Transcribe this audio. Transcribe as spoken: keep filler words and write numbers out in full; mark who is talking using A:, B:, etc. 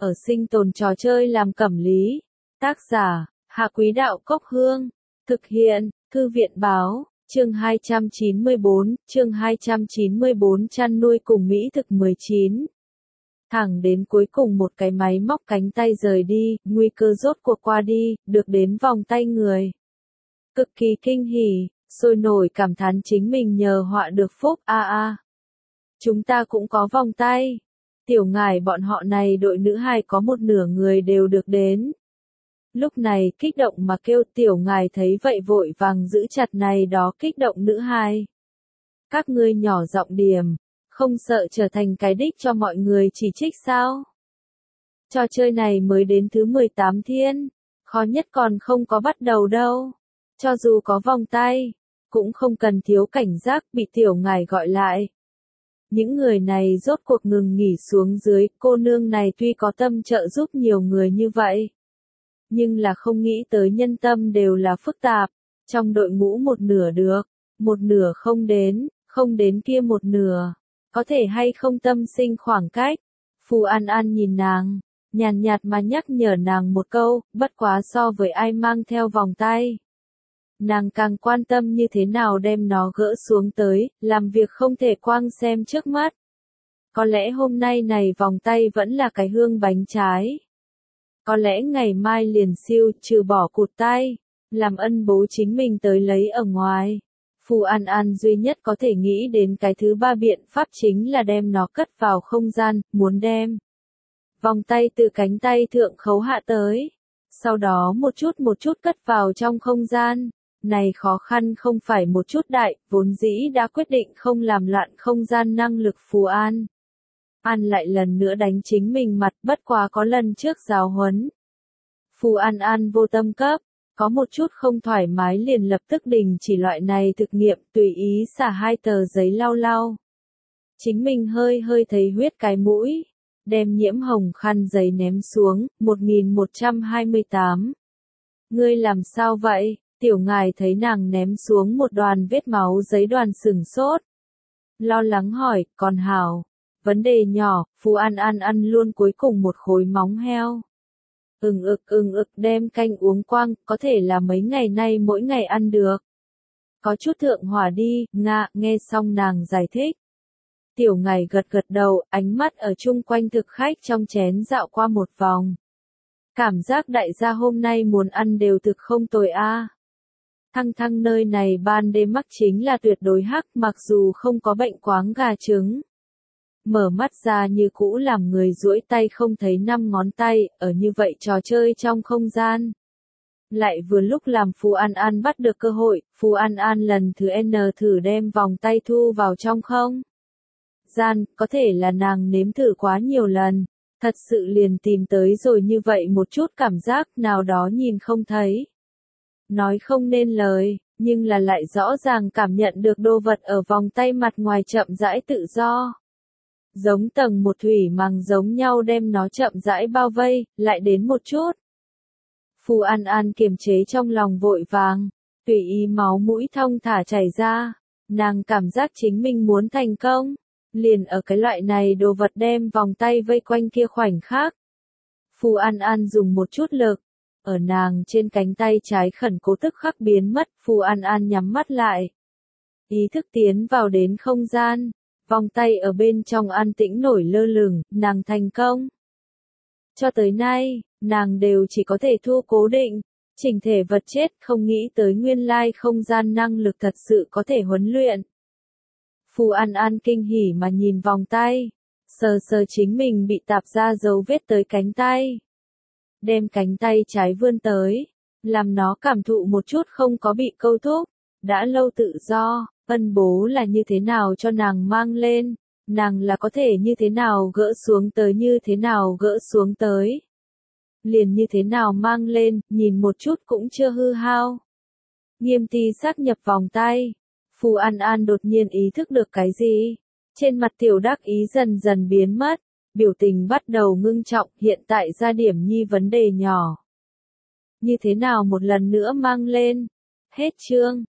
A: ở sinh tồn trò chơi làm cẩm lý. Tác giả, Hạ Quý Đạo Cốc Hương. Thực hiện, Thư viện Báo, chương hai trăm chín mươi bốn, chương hai trăm chín mươi bốn chăn nuôi cùng Mỹ thực mười chín. Thẳng đến cuối cùng một cái máy móc cánh tay rời đi, nguy cơ rốt cuộc qua đi, được đến vòng tay người. Cực kỳ kinh hỉ, sôi nổi cảm thán chính mình nhờ họa được phúc, a a. Chúng ta cũng có vòng tay. Tiểu ngải bọn họ này đội nữ hài có một nửa người đều được đến. Lúc này kích động mà kêu tiểu ngải thấy vậy vội vàng giữ chặt này đó kích động nữ hài. Các ngươi nhỏ giọng điềm, không sợ trở thành cái đích cho mọi người chỉ trích sao? Trò chơi này mới đến thứ mười tám thiên, khó nhất còn không có bắt đầu đâu. Cho dù có vòng tay, cũng không cần thiếu cảnh giác bị tiểu ngải gọi lại. Những người này rốt cuộc ngừng nghỉ xuống dưới, cô nương này tuy có tâm trợ giúp nhiều người như vậy, nhưng là không nghĩ tới nhân tâm đều là phức tạp, trong đội ngũ một nửa được, một nửa không đến, không đến kia một nửa, có thể hay không tâm sinh khoảng cách. Phù An An nhìn nàng, nhàn nhạt mà nhắc nhở nàng một câu, bất quá so với ai mang theo vòng tay. Nàng càng quan tâm như thế nào đem nó gỡ xuống tới, làm việc không thể quang xem trước mắt. Có lẽ hôm nay này vòng tay vẫn là cái hương bánh trái. Có lẽ ngày mai liền siêu, trừ bỏ cụt tay, làm ân bố chính mình tới lấy ở ngoài. Phù An An duy nhất có thể nghĩ đến cái thứ ba biện pháp chính là đem nó cất vào không gian, muốn đem vòng tay từ cánh tay thượng khấu hạ tới. Sau đó một chút một chút cất vào trong không gian. Này khó khăn không phải một chút đại, vốn dĩ đã quyết định không làm loạn không gian năng lực Phù An. An lại lần nữa đánh chính mình mặt, bất quá có lần trước giáo huấn. Phù An An vô tâm cấp, có một chút không thoải mái liền lập tức đình chỉ loại này thực nghiệm, tùy ý xả hai tờ giấy lau lau. Chính mình hơi hơi thấy huyết cái mũi, đem nhiễm hồng khăn giấy ném xuống, một nghìn một trăm hai mươi tám. Ngươi làm sao vậy? Tiểu ngài thấy nàng ném xuống một đoàn vết máu giấy đoàn sừng sốt. Lo lắng hỏi, còn hảo. Vấn đề nhỏ, Phù An An ăn luôn cuối cùng một khối móng heo. Ừng ực ừng ực đem canh uống quang, có thể là mấy ngày nay mỗi ngày ăn được. Có chút thượng hỏa đi, ngạ, nghe xong nàng giải thích. Tiểu ngài gật gật đầu, ánh mắt ở chung quanh thực khách trong chén dạo qua một vòng. Cảm giác đại gia hôm nay muốn ăn đều thực không tồi a. Thăng thăng nơi này ban đêm mắc chính là tuyệt đối hắc, mặc dù không có bệnh quáng gà trứng. Mở mắt ra như cũ làm người duỗi tay không thấy năm ngón tay, ở như vậy trò chơi trong không gian. Lại vừa lúc làm Phù An An bắt được cơ hội, Phù An An lần thứ N thử đem vòng tay thu vào trong không gian, có thể là nàng nếm thử quá nhiều lần, thật sự liền tìm tới rồi như vậy một chút cảm giác nào đó nhìn không thấy. Nói không nên lời, nhưng là lại rõ ràng cảm nhận được đồ vật ở vòng tay mặt ngoài chậm rãi tự do. Giống tầng một thủy màng giống nhau đem nó chậm rãi bao vây, lại đến một chút. Phù An An kiềm chế trong lòng vội vàng, tùy ý máu mũi thong thả chảy ra, nàng cảm giác chính mình muốn thành công, liền ở cái loại này đồ vật đem vòng tay vây quanh kia khoảnh khắc. Phù An An dùng một chút lực, ở nàng trên cánh tay trái khẩn cố tức khắc biến mất, Phù An An nhắm mắt lại. Ý thức tiến vào đến không gian, vòng tay ở bên trong an tĩnh nổi lơ lửng, nàng thành công. Cho tới nay, nàng đều chỉ có thể thu cố định, chỉnh thể vật chết, không nghĩ tới nguyên lai không gian năng lực thật sự có thể huấn luyện. Phù An An kinh hỉ mà nhìn vòng tay, sờ sờ chính mình bị tạp ra dấu vết tới cánh tay. Đem cánh tay trái vươn tới, làm nó cảm thụ một chút không có bị câu thúc, đã lâu tự do, ân bố là như thế nào cho nàng mang lên, nàng là có thể như thế nào gỡ xuống tới như thế nào gỡ xuống tới. Liền như thế nào mang lên, nhìn một chút cũng chưa hư hao. Nghiêm ti xác nhập vòng tay, Phù An An đột nhiên ý thức được cái gì, trên mặt tiểu đắc ý dần dần biến mất. Biểu tình bắt đầu ngưng trọng, hiện tại ra điểm nhi vấn đề nhỏ. Như thế nào một lần nữa mang lên? Hết chương.